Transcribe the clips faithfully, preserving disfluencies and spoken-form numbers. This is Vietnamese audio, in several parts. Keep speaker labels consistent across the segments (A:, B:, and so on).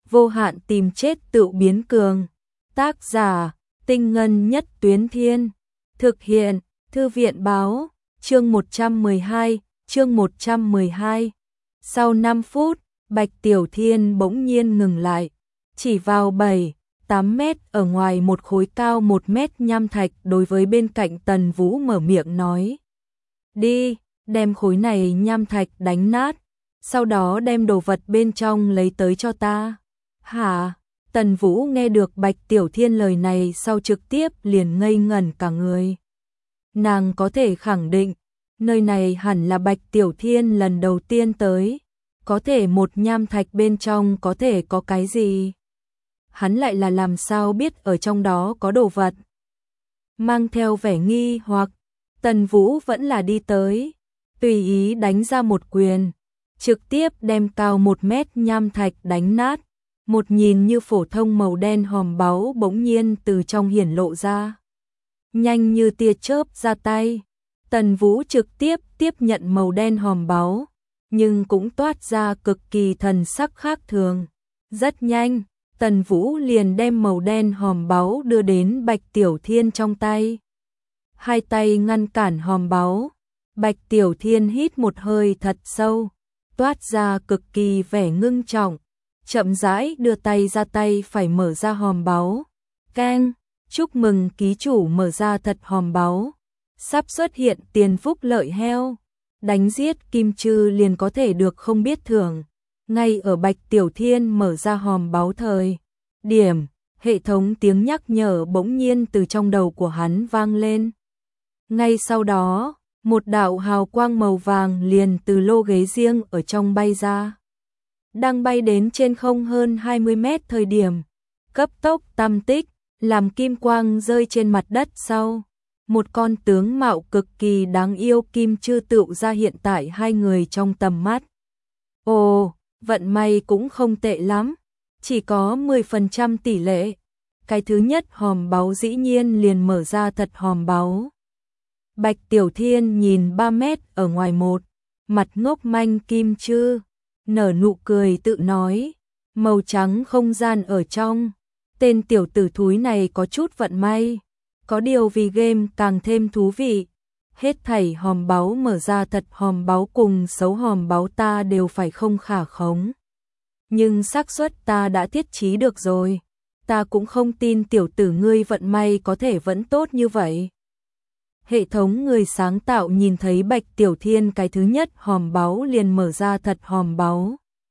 A: vô hạn tìm chết tự biến cường. Tác giả, Tinh Ngân Nhất Tuyến Thiên. Thực hiện, Thư viện Báo, chương một trăm mười hai, chương một trăm mười hai. Sau năm phút, Bạch Tiểu Thiên bỗng nhiên ngừng lại, chỉ vào bảy, tám mét ở ngoài một khối cao một mét nham thạch đối với bên cạnh Tần Vũ mở miệng nói. Đi, đem khối này nham thạch đánh nát, sau đó đem đồ vật bên trong lấy tới cho ta. Hả? Tần Vũ nghe được Bạch Tiểu Thiên lời này sau trực tiếp liền ngây ngẩn cả người. Nàng có thể khẳng định, nơi này hẳn là Bạch Tiểu Thiên lần đầu tiên tới, có thể một nham thạch bên trong có thể có cái gì? Hắn lại là làm sao biết ở trong đó có đồ vật? Mang theo vẻ nghi hoặc, Tần Vũ vẫn là đi tới, tùy ý đánh ra một quyền, trực tiếp đem cao một mét nham thạch đánh nát. Một nhìn như phổ thông màu đen hòm báu bỗng nhiên từ trong hiển lộ ra. Nhanh như tia chớp ra tay, Tần Vũ trực tiếp tiếp nhận màu đen hòm báu, nhưng cũng toát ra cực kỳ thần sắc khác thường. Rất nhanh, Tần Vũ liền đem màu đen hòm báu đưa đến Bạch Tiểu Thiên trong tay. Hai tay ngăn cản hòm báu, Bạch Tiểu Thiên hít một hơi thật sâu, toát ra cực kỳ vẻ ngưng trọng. Chậm rãi đưa tay ra, tay phải mở ra hòm báu. Keng, chúc mừng ký chủ mở ra thật hòm báu. Sắp xuất hiện tiền phúc lợi heo. Đánh giết kim chư liền có thể được không biết thưởng. Ngay ở Bạch Tiểu Thiên mở ra hòm báu thời điểm, hệ thống tiếng nhắc nhở bỗng nhiên từ trong đầu của hắn vang lên. Ngay sau đó, một đạo hào quang màu vàng liền từ lô ghế riêng ở trong bay ra. Đang bay đến trên không hơn hai mươi mét thời điểm, cấp tốc tam tích, làm kim quang rơi trên mặt đất sau. Một con tướng mạo cực kỳ đáng yêu kim chư tựu ra hiện tại hai người trong tầm mắt. Ồ, vận may cũng không tệ lắm, chỉ có mười phần trăm tỷ lệ. Cái thứ nhất hòm báu dĩ nhiên liền mở ra thật hòm báu. Bạch Tiểu Thiên nhìn ba mét ở ngoài một, mặt ngốc manh kim chư. Nở nụ cười tự nói, màu trắng không gian ở trong, tên tiểu tử thúi này có chút vận may, có điều vì game càng thêm thú vị, hết thảy hòm báu mở ra thật hòm báu cùng xấu hòm báu ta đều phải không khả khống. Nhưng xác suất ta đã thiết trí được rồi, ta cũng không tin tiểu tử ngươi vận may có thể vẫn tốt như vậy. Hệ thống người sáng tạo nhìn thấy Bạch Tiểu Thiên cái thứ nhất hòm báu liền mở ra thật hòm báu.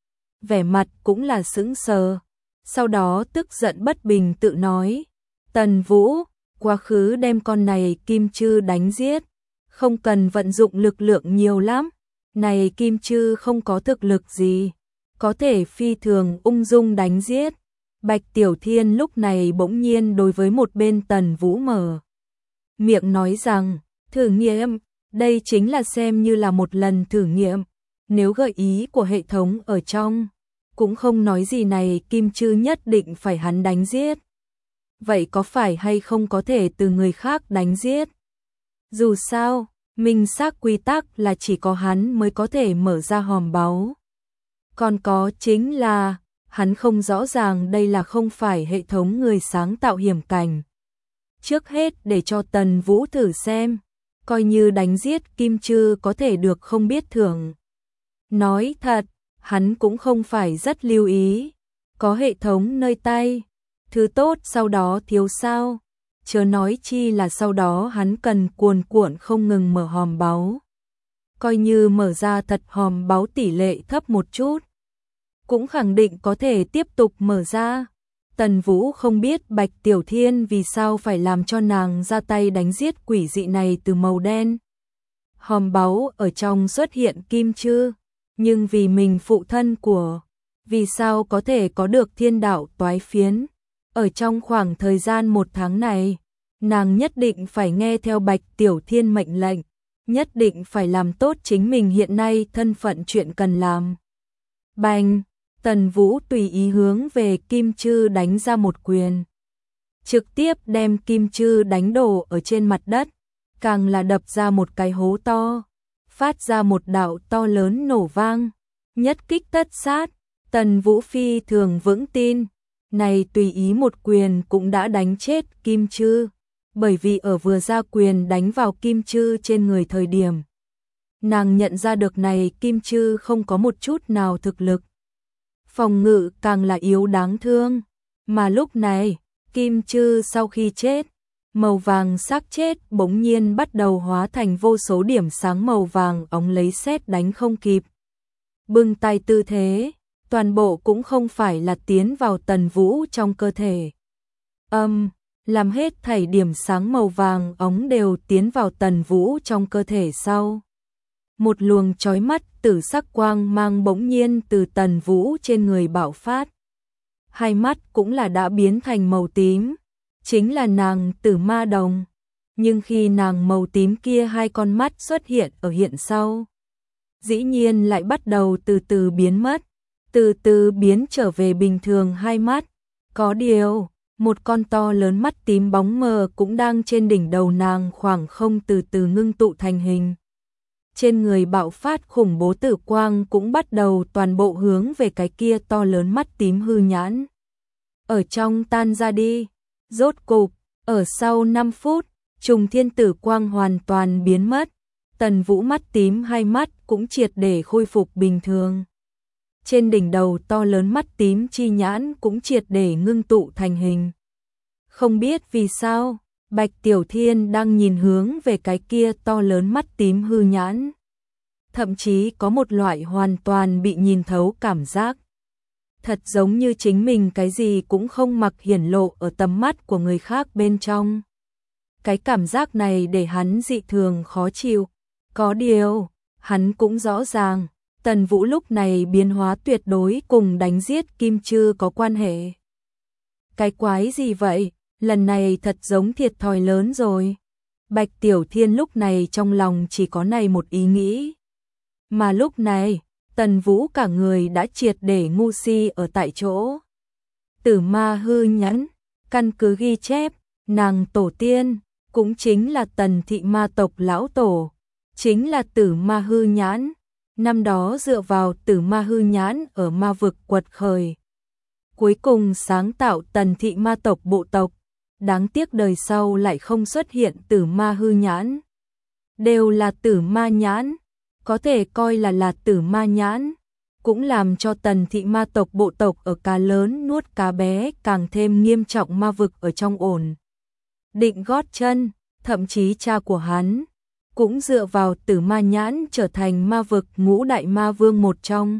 A: Vẻ mặt cũng là sững sờ, sau đó tức giận bất bình tự nói. Tần Vũ, quá khứ đem con này kim chư đánh giết, không cần vận dụng lực lượng nhiều lắm. Này kim chư không có thực lực gì, có thể phi thường ung dung đánh giết. Bạch Tiểu Thiên lúc này bỗng nhiên đối với một bên Tần Vũ mở miệng nói rằng, thử nghiệm, đây chính là xem như là một lần thử nghiệm, nếu gợi ý của hệ thống ở trong, cũng không nói gì này kim chư nhất định phải hắn đánh giết. Vậy có phải hay không có thể từ người khác đánh giết? Dù sao, minh xác quy tắc là chỉ có hắn mới có thể mở ra hòm báu. Còn có chính là, hắn không rõ ràng đây là không phải hệ thống người sáng tạo hiểm cảnh. Trước hết để cho Tần Vũ thử xem, coi như đánh giết kim chư có thể được không biết thưởng. Nói thật, hắn cũng không phải rất lưu ý, có hệ thống nơi tay, thứ tốt sau đó thiếu sao, chớ nói chi là sau đó hắn cần cuồn cuộn không ngừng mở hòm báu. Coi như mở ra thật hòm báu tỷ lệ thấp một chút, cũng khẳng định có thể tiếp tục mở ra. Tần Vũ không biết Bạch Tiểu Thiên vì sao phải làm cho nàng ra tay đánh giết quỷ dị này từ màu đen. Hòm báu ở trong xuất hiện kim chư, nhưng vì mình phụ thân của, vì sao có thể có được thiên đạo toái phiến. Ở trong khoảng thời gian một tháng này, nàng nhất định phải nghe theo Bạch Tiểu Thiên mệnh lệnh, nhất định phải làm tốt chính mình hiện nay thân phận chuyện cần làm. Bành! Tần Vũ tùy ý hướng về kim chư đánh ra một quyền. Trực tiếp đem kim chư đánh đổ ở trên mặt đất, càng là đập ra một cái hố to, phát ra một đạo to lớn nổ vang, nhất kích tất sát, Tần Vũ phi thường vững tin, này tùy ý một quyền cũng đã đánh chết Kim Chư, bởi vì ở vừa ra quyền đánh vào Kim Chư trên người thời điểm. Nàng nhận ra được này Kim Chư không có một chút nào thực lực. Phòng ngự càng là yếu đáng thương, mà lúc này, Kim Chư sau khi chết, màu vàng xác chết bỗng nhiên bắt đầu hóa thành vô số điểm sáng màu vàng óng lấy sét đánh không kịp. Bưng tay tư thế, toàn bộ cũng không phải là tiến vào Tần Vũ trong cơ thể. Âm, làm hết thảy điểm sáng màu vàng óng đều tiến vào Tần Vũ trong cơ thể sau. Một luồng chói mắt tử sắc quang mang bỗng nhiên từ Tần Vũ trên người bạo phát. Hai mắt cũng là đã biến thành màu tím, chính là nàng Tử Ma Đồng. Nhưng khi nàng màu tím kia hai con mắt xuất hiện ở hiện sau, dĩ nhiên lại bắt đầu từ từ biến mất, từ từ biến trở về bình thường hai mắt. Có điều, một con to lớn mắt tím bóng mờ cũng đang trên đỉnh đầu nàng khoảng không từ từ ngưng tụ thành hình. Trên người bạo phát khủng bố tử quang cũng bắt đầu toàn bộ hướng về cái kia to lớn mắt tím hư nhãn. Ở trong tan ra đi, rốt cục, ở sau năm phút, trùng thiên tử quang hoàn toàn biến mất, Tần Vũ mắt tím hai mắt cũng triệt để khôi phục bình thường. Trên đỉnh đầu to lớn mắt tím chi nhãn cũng triệt để ngưng tụ thành hình. Không biết vì sao, Bạch Tiểu Thiên đang nhìn hướng về cái kia to lớn mắt tím hư nhãn. Thậm chí có một loại hoàn toàn bị nhìn thấu cảm giác. Thật giống như chính mình cái gì cũng không mặc hiển lộ ở tầm mắt của người khác bên trong. Cái cảm giác này để hắn dị thường khó chịu. Có điều, hắn cũng rõ ràng, Tần Vũ lúc này biến hóa tuyệt đối cùng đánh giết Kim Chư có quan hệ. Cái quái gì vậy? Lần này thật giống thiệt thòi lớn rồi. Bạch Tiểu Thiên lúc này trong lòng chỉ có này một ý nghĩ. Mà lúc này, Tần Vũ cả người đã triệt để ngu si ở tại chỗ. Tử Ma hư nhãn, căn cứ ghi chép, nàng tổ tiên, cũng chính là Tần thị ma tộc lão tổ, chính là Tử Ma hư nhãn. Năm đó dựa vào Tử Ma hư nhãn ở ma vực quật khởi, cuối cùng sáng tạo Tần thị ma tộc bộ tộc. Đáng tiếc đời sau lại không xuất hiện Tử Ma hư nhãn. Đều là Tử Ma nhãn, có thể coi là là Tử Ma nhãn, cũng làm cho Tần thị ma tộc bộ tộc ở cá lớn nuốt cá bé càng thêm nghiêm trọng ma vực ở trong ổn định gót chân, thậm chí cha của hắn cũng dựa vào Tử Ma nhãn trở thành ma vực ngũ đại ma vương một trong.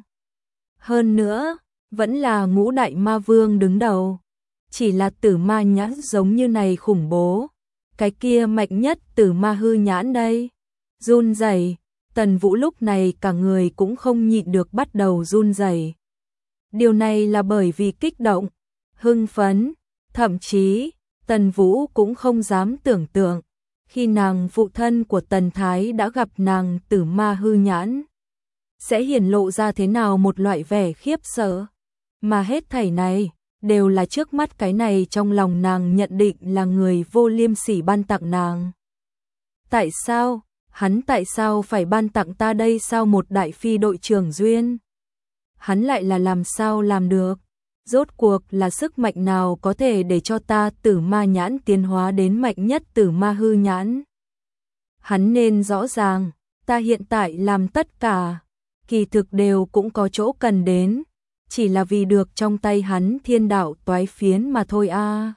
A: Hơn nữa, vẫn là ngũ đại ma vương đứng đầu. Chỉ là Tử Ma nhãn giống như này khủng bố, cái kia mạnh nhất Tử Ma hư nhãn đây. Run rẩy, Tần Vũ lúc này cả người cũng không nhịn được bắt đầu run rẩy. Điều này là bởi vì kích động, hưng phấn, thậm chí Tần Vũ cũng không dám tưởng tượng, khi nàng phụ thân của Tần Thái đã gặp nàng Tử Ma hư nhãn, sẽ hiển lộ ra thế nào một loại vẻ khiếp sợ. Mà hết thảy này đều là trước mắt cái này trong lòng nàng nhận định là người vô liêm sỉ ban tặng nàng. Tại sao? Hắn tại sao phải ban tặng ta đây sao một đại phi đội trưởng duyên? Hắn lại là làm sao làm được? Rốt cuộc là sức mạnh nào có thể để cho ta Tử Ma nhãn tiến hóa đến mạnh nhất Tử Ma hư nhãn? Hắn nên rõ ràng, ta hiện tại làm tất cả, kỳ thực đều cũng có chỗ cần đến. Chỉ là vì được trong tay hắn thiên đạo toái phiến mà thôi a. À.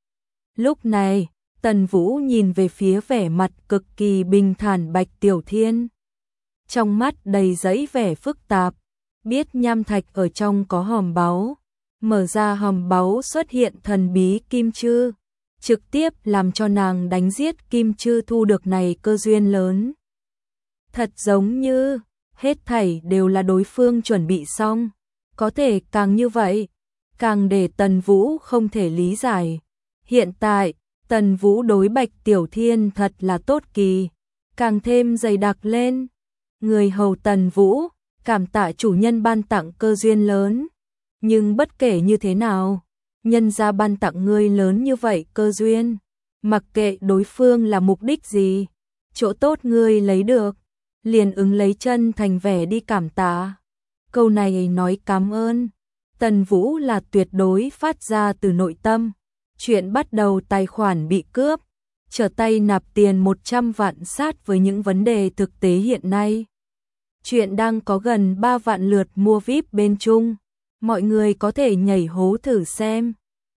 A: Lúc này, Tần Vũ nhìn về phía vẻ mặt cực kỳ bình thản Bạch Tiểu Thiên. Trong mắt đầy dẫy vẻ phức tạp, biết nham thạch ở trong có hòm báu. Mở ra hòm báu xuất hiện thần bí Kim Chư, trực tiếp làm cho nàng đánh giết Kim Chư thu được này cơ duyên lớn. Thật giống như, hết thảy đều là đối phương chuẩn bị xong. Có thể càng như vậy, càng để Tần Vũ không thể lý giải. Hiện tại, Tần Vũ đối Bạch Tiểu Thiên thật là tốt kỳ, càng thêm dày đặc lên. Người hầu Tần Vũ, cảm tạ chủ nhân ban tặng cơ duyên lớn. Nhưng bất kể như thế nào, nhân gia ban tặng ngươi lớn như vậy cơ duyên, mặc kệ đối phương là mục đích gì, chỗ tốt ngươi lấy được, liền ứng lấy chân thành vẻ đi cảm tạ. Câu này nói cảm ơn, Tần Vũ là tuyệt đối phát ra từ nội tâm. Chuyện bắt đầu tài khoản bị cướp, trở tay nạp tiền một trăm vạn sát với những vấn đề thực tế hiện nay. Chuyện đang có gần ba vạn lượt mua vi ai pi bên Trung. Mọi người có thể nhảy hố thử xem.